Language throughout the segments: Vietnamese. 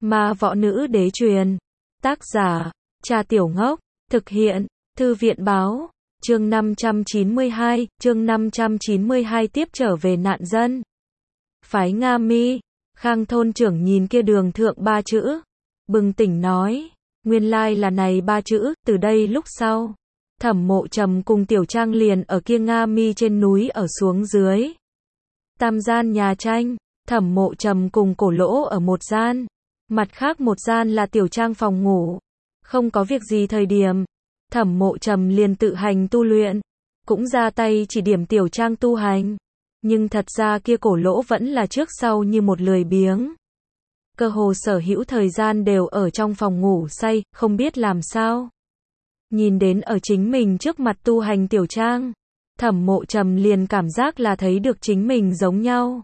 Ma võ nữ đế truyền. Tác giả, Trà Tiểu Ngốc. Thực hiện, Thư viện báo. Chương 592 tiếp trở về nạn dân. Phái Nga Mi. Khang thôn trưởng nhìn kia đường thượng 3 chữ. Bừng tỉnh nói. Nguyên lai là này 3 chữ, từ đây lúc sau. Thẩm Mộ Trầm cùng Tiểu Trang liền ở kia Nga Mi trên núi ở xuống dưới. Tam gian nhà tranh, Thẩm Mộ Trầm cùng Cổ Lỗ ở một gian. Mặt khác một gian là Tiểu Trang phòng ngủ. Không có việc gì thời điểm, Thẩm Mộ Trầm liền tự hành tu luyện, cũng ra tay chỉ điểm Tiểu Trang tu hành. Nhưng thật ra kia Cổ Lỗ vẫn là trước sau như một lười biếng. Cơ hồ sở hữu thời gian đều ở trong phòng ngủ say, không biết làm sao. Nhìn đến ở chính mình trước mặt tu hành Tiểu Trang, Thẩm Mộ Trầm liền cảm giác là thấy được chính mình giống nhau.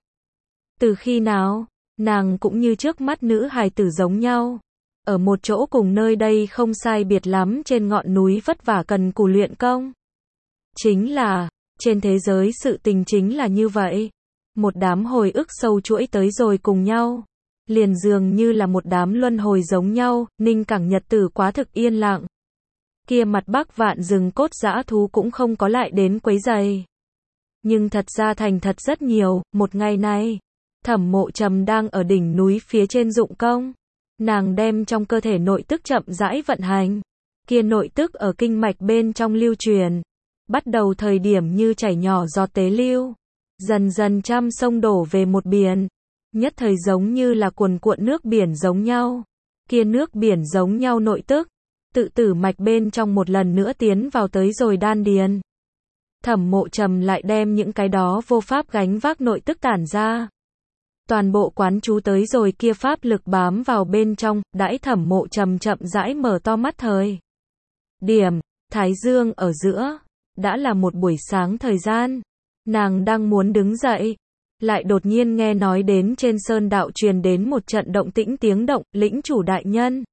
Từ khi nào, nàng cũng như trước mắt nữ hài tử giống nhau. Ở một chỗ cùng nơi đây không sai biệt lắm trên ngọn núi vất vả cần cù luyện công. Chính là, trên thế giới sự tình chính là như vậy. Một đám hồi ức sâu chuỗi tới rồi cùng nhau. Liền dường như là một đám luân hồi giống nhau, Ninh Cảng nhật tử quá thực yên lặng. Kia mặt Bắc vạn rừng cốt dã thú cũng không có lại đến quấy rầy. Nhưng thật ra thành thật rất nhiều, một ngày này, Thẩm Mộ Trầm đang ở đỉnh núi phía trên dụng công. Nàng đem trong cơ thể nội tức chậm rãi vận hành. Kia nội tức ở kinh mạch bên trong lưu truyền. Bắt đầu thời điểm như chảy nhỏ giọt tế lưu. Dần dần trăm sông đổ về một biển. Nhất thời giống như là cuồn cuộn nước biển giống nhau. Kia nước biển giống nhau nội tức. Tự tử mạch bên trong một lần nữa tiến vào tới rồi đan điền. Thẩm Mộ Trầm lại đem những cái đó vô pháp gánh vác nội tức tản ra. Toàn bộ quán chú tới rồi kia pháp lực bám vào bên trong, đãi Thẩm Mộ Trầm chậm rãi mở to mắt thời điểm, thái dương ở giữa, đã là một buổi sáng thời gian. Nàng đang muốn đứng dậy, lại đột nhiên nghe nói đến trên sơn đạo truyền đến một trận động tĩnh tiếng động, lĩnh chủ đại nhân.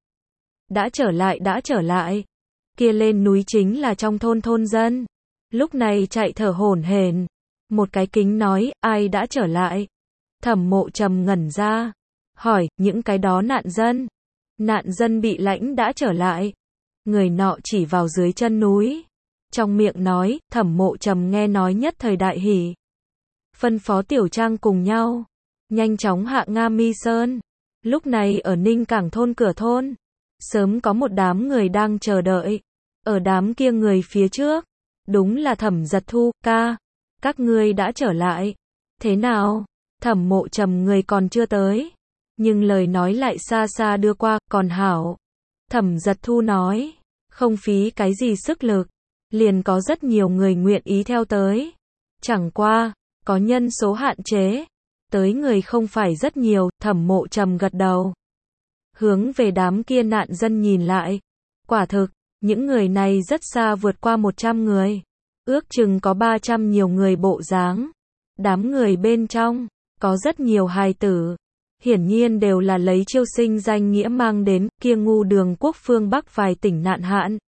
Đã trở lại. Kia lên núi chính là trong thôn dân. Lúc này chạy thở hổn hển. Một cái kính nói, ai đã trở lại? Thẩm Mộ Trầm ngẩn ra. Hỏi, những cái đó nạn dân. Nạn dân bị lãnh đã trở lại. Người nọ chỉ vào dưới chân núi. Trong miệng nói, Thẩm Mộ Trầm nghe nói nhất thời đại hỉ. Phân phó Tiểu Trang cùng nhau. Nhanh chóng hạ Nga Mi Sơn. Lúc này ở Ninh Cảng thôn cửa thôn. Sớm có một đám người đang chờ đợi. Ở đám kia người phía trước. Đúng là Thẩm Giật Thu, ca. Các ngươi đã trở lại. Thế nào? Thẩm Mộ Trầm người còn chưa tới. Nhưng lời nói lại xa xa đưa qua, còn hảo. Thẩm Giật Thu nói. Không phí cái gì sức lực. Liền có rất nhiều người nguyện ý theo tới. Chẳng qua, có nhân số hạn chế. Tới người không phải rất nhiều, Thẩm Mộ Trầm gật đầu. Hướng về đám kia nạn dân nhìn lại. Quả thực, những người này rất xa vượt qua 100 người. Ước chừng có 300 nhiều người bộ dáng. Đám người bên trong, có rất nhiều hài tử. Hiển nhiên đều là lấy chiêu sinh danh nghĩa mang đến kia ngu đường quốc phương Bắc vài tỉnh nạn hạn.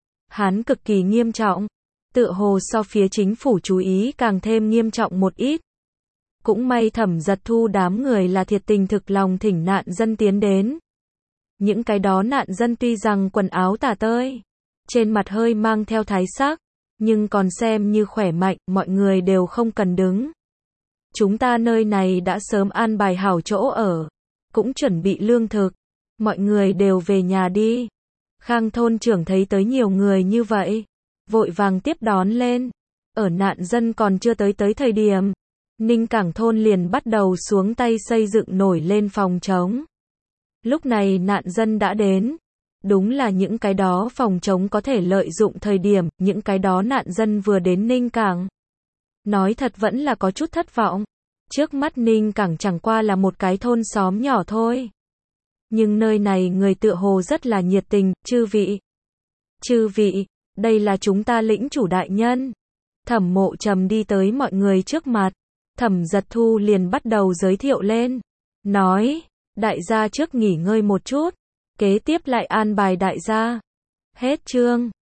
Hán cực kỳ nghiêm trọng. Tựa hồ so phía chính phủ chú ý càng thêm nghiêm trọng một ít. Cũng may Thẩm Giật Thu đám người là thiệt tình thực lòng thỉnh nạn dân tiến đến. Những cái đó nạn dân tuy rằng quần áo tả tơi, trên mặt hơi mang theo thái sắc, nhưng còn xem như khỏe mạnh, mọi người đều không cần đứng. Chúng ta nơi này đã sớm an bài hảo chỗ ở, cũng chuẩn bị lương thực, mọi người đều về nhà đi. Khang thôn trưởng thấy tới nhiều người như vậy, vội vàng tiếp đón lên. Ở nạn dân còn chưa tới thời điểm, Ninh Cảng thôn liền bắt đầu xuống tay xây dựng nổi lên phòng trống. Lúc này nạn dân đã đến. Đúng là những cái đó phòng trống có thể lợi dụng thời điểm, những cái đó nạn dân vừa đến Ninh Cảng. Nói thật vẫn là có chút thất vọng. Trước mắt Ninh Cảng chẳng qua là một cái thôn xóm nhỏ thôi. Nhưng nơi này người tựa hồ rất là nhiệt tình, chư vị, đây là chúng ta lĩnh chủ đại nhân. Thẩm Mộ Trầm đi tới mọi người trước mặt. Thẩm Giật Thu liền bắt đầu giới thiệu lên. Nói, đại gia trước nghỉ ngơi một chút. Kế tiếp lại an bài đại gia. Hết chương.